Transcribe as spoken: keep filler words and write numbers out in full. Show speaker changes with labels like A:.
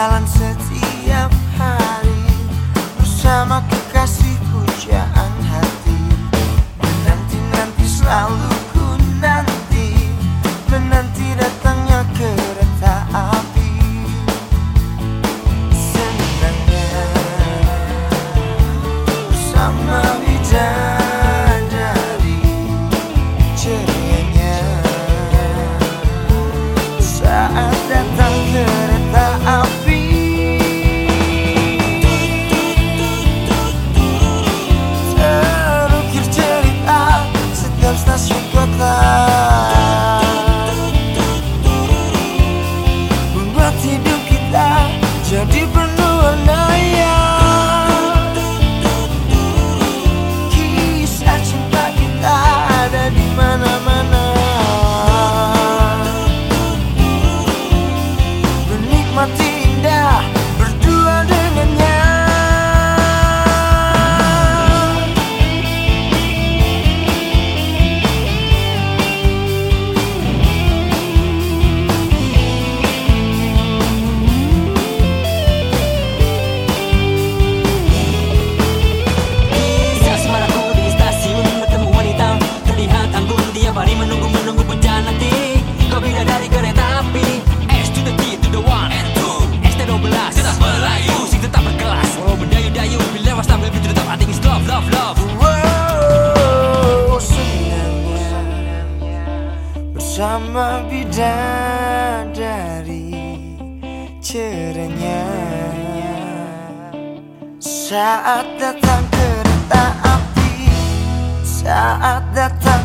A: berjalan setiap hari bersama kekasih pujaan hati. Menanti-nanti selalu ku nanti, menanti datangnya kereta api. Senangnya bersama bidadari, cerianya saat datang kereta api. Terukir cerita setiap stasiun kota, membuat hidup kita jadi penuh warnanya. Kisah cinta kita ada di mana-mana, menikmati indah berdua dengannya.
B: Kisah semaraku di stasiun bertemu wanita, terlihat anggun tiap hari menunggu-menunggu puncak nanti. Kau bidadari kereta api, S to the T to the one and two, S T dua belas tetap Melayu, musik tetap berkelas. Walau berdayu-dayu bila was tampil begitu tetap arti is love, love, love.
A: Wow, senangnya bersama bidadari, cerenya saat datang kereta api, saat datang